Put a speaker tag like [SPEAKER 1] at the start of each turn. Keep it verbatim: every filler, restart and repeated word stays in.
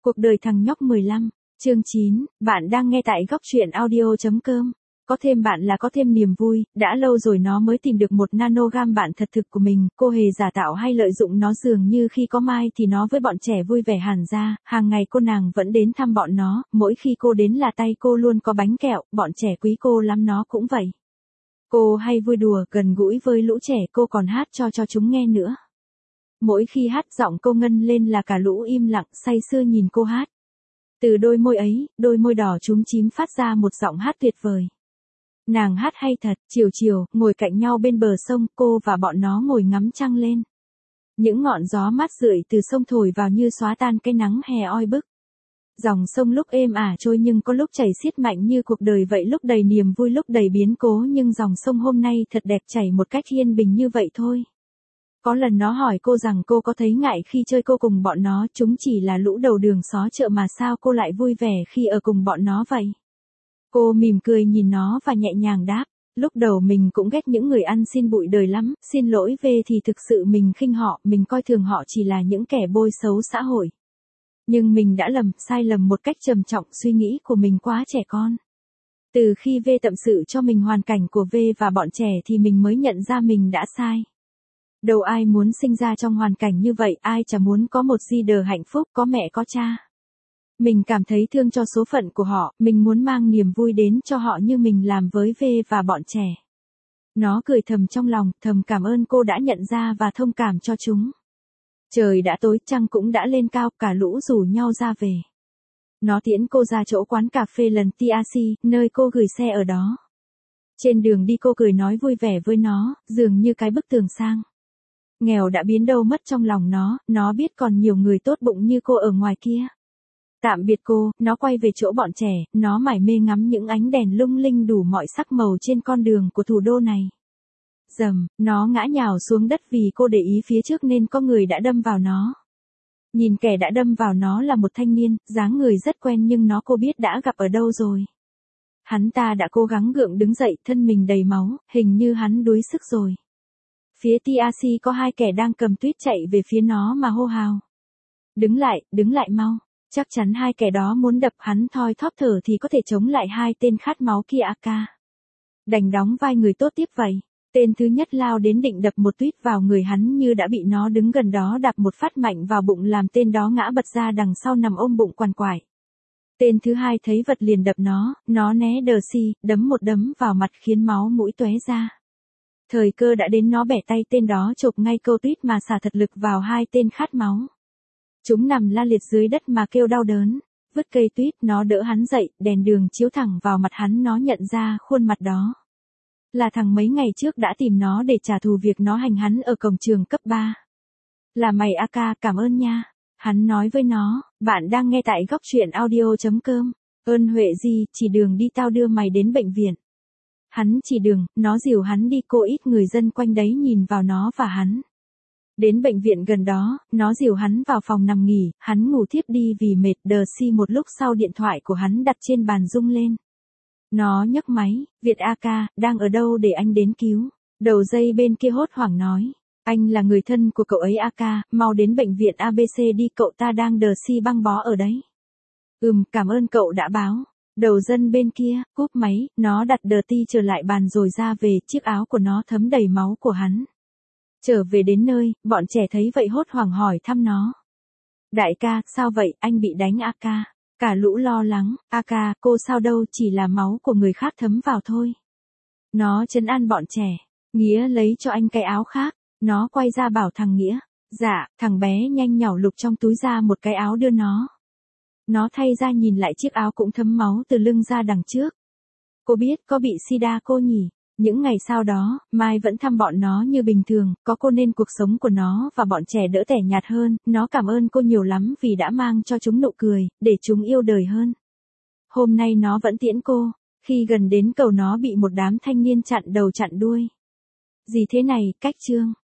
[SPEAKER 1] Cuộc đời thằng nhóc mười lăm, chương chín, bạn đang nghe tại góc truyện audio chấm com. Có thêm bạn là có thêm niềm vui, đã lâu rồi nó mới tìm được một nanogam bạn thật thực của mình, cô hề giả tạo hay lợi dụng nó dường như khi có Mai thì nó với bọn trẻ vui vẻ hẳn ra, hàng ngày cô nàng vẫn đến thăm bọn nó, mỗi khi cô đến là tay cô luôn có bánh kẹo, bọn trẻ quý cô lắm nó cũng vậy. Cô hay vui đùa, gần gũi với lũ trẻ, cô còn hát cho cho chúng nghe nữa. Mỗi khi hát giọng cô ngân lên là cả lũ im lặng say sưa nhìn cô hát. Từ đôi môi ấy, đôi môi đỏ chúm chím phát ra một giọng hát tuyệt vời. Nàng hát hay thật, chiều chiều, ngồi cạnh nhau bên bờ sông, cô và bọn nó ngồi ngắm trăng lên. Những ngọn gió mát rượi từ sông thổi vào như xóa tan cái nắng hè oi bức. Dòng sông lúc êm ả trôi nhưng có lúc chảy xiết mạnh như cuộc đời vậy, lúc đầy niềm vui lúc đầy biến cố, nhưng dòng sông hôm nay thật đẹp, chảy một cách yên bình như vậy thôi. Có lần nó hỏi cô rằng cô có thấy ngại khi chơi cô cùng bọn nó, chúng chỉ là lũ đầu đường xó chợ mà sao cô lại vui vẻ khi ở cùng bọn nó vậy? Cô mỉm cười nhìn nó và nhẹ nhàng đáp, lúc đầu mình cũng ghét những người ăn xin bụi đời lắm, xin lỗi về thì thực sự mình khinh họ, mình coi thường họ chỉ là những kẻ bôi xấu xã hội. Nhưng mình đã lầm, sai lầm một cách trầm trọng, suy nghĩ của mình quá trẻ con. Từ khi V tâm sự cho mình hoàn cảnh của V và bọn trẻ thì mình mới nhận ra mình đã sai. Đâu ai muốn sinh ra trong hoàn cảnh như vậy, ai chả muốn có một di đờ hạnh phúc, có mẹ có cha. Mình cảm thấy thương cho số phận của họ, mình muốn mang niềm vui đến cho họ như mình làm với V và bọn trẻ. Nó cười thầm trong lòng, thầm cảm ơn cô đã nhận ra và thông cảm cho chúng. Trời đã tối, trăng cũng đã lên cao, cả lũ rủ nhau ra về. Nó tiễn cô ra chỗ quán cà phê lần tê a xê, nơi cô gửi xe ở đó. Trên đường đi cô cười nói vui vẻ với nó, dường như cái bức tường sang. Nghèo đã biến đâu mất trong lòng nó, nó biết còn nhiều người tốt bụng như cô ở ngoài kia. Tạm biệt cô, nó quay về chỗ bọn trẻ, nó mải mê ngắm những ánh đèn lung linh đủ mọi sắc màu trên con đường của thủ đô này. Dầm, nó ngã nhào xuống đất vì cô để ý phía trước nên có người đã đâm vào nó. Nhìn kẻ đã đâm vào nó là một thanh niên, dáng người rất quen nhưng nó cô biết đã gặp ở đâu rồi. Hắn ta đã cố gắng gượng đứng dậy, thân mình đầy máu, hình như hắn đuối sức rồi. Phía tê a xê có hai kẻ đang cầm tuyết chạy về phía nó mà hô hào. Đứng lại, đứng lại mau. Chắc chắn hai kẻ đó muốn đập hắn thoi thóp thở thì có thể chống lại hai tên khát máu kia a ca. Đành đóng vai người tốt tiếp vậy. Tên thứ nhất lao đến định đập một tuyết vào người hắn như đã bị nó đứng gần đó đạp một phát mạnh vào bụng làm tên đó ngã bật ra đằng sau nằm ôm bụng quằn quại. Tên thứ hai thấy vật liền đập nó, nó né đờ xi, đấm một đấm vào mặt khiến máu mũi tóe ra. Thời cơ đã đến, nó bẻ tay tên đó chộp ngay câu tuyết mà xả thật lực vào hai tên khát máu. Chúng nằm la liệt dưới đất mà kêu đau đớn, vứt cây tuyết, nó đỡ hắn dậy, đèn đường chiếu thẳng vào mặt hắn, nó nhận ra khuôn mặt đó. Là thằng mấy ngày trước đã tìm nó để trả thù việc nó hành hắn ở cổng trường cấp ba. Là mày a ca, cảm ơn nha. Hắn nói với nó, bạn đang nghe tại góc truyện audio chấm com. Ơn huệ gì, chỉ đường đi tao đưa mày đến bệnh viện. Hắn chỉ đường, nó dìu hắn đi, cô ít người dân quanh đấy nhìn vào nó và hắn. Đến bệnh viện gần đó, nó dìu hắn vào phòng nằm nghỉ, hắn ngủ thiếp đi vì mệt, đờ xi một lúc sau điện thoại của hắn đặt trên bàn rung lên. Nó nhấc máy, Việt a ca, đang ở đâu để anh đến cứu. Đầu dây bên kia hốt hoảng nói, anh là người thân của cậu ấy a ca, mau đến bệnh viện a bê xê đi, cậu ta đang đờ xi băng bó ở đấy. Ừm, cảm ơn cậu đã báo. Đầu dân bên kia, cúp máy, nó đặt đờ ti trở lại bàn rồi ra về, chiếc áo của nó thấm đầy máu của hắn. Trở về đến nơi, bọn trẻ thấy vậy hốt hoảng hỏi thăm nó. Đại ca, sao vậy, anh bị đánh a ca. Cả lũ lo lắng, a ca, cô sao đâu, chỉ là máu của người khác thấm vào thôi. Nó trấn an bọn trẻ, Nghĩa lấy cho anh cái áo khác, nó quay ra bảo thằng Nghĩa. Dạ, thằng bé nhanh nhảu lục trong túi ra một cái áo đưa nó. Nó thay ra nhìn lại chiếc áo cũng thấm máu từ lưng ra đằng trước. Cô biết có bị sida cô nhỉ? Những ngày sau đó, Mai vẫn thăm bọn nó như bình thường, có cô nên cuộc sống của nó và bọn trẻ đỡ tẻ nhạt hơn, nó cảm ơn cô nhiều lắm vì đã mang cho chúng nụ cười, để chúng yêu đời hơn. Hôm nay nó vẫn tiễn cô, khi gần đến cầu nó bị một đám thanh niên chặn đầu chặn đuôi. Gì thế này, cách trương.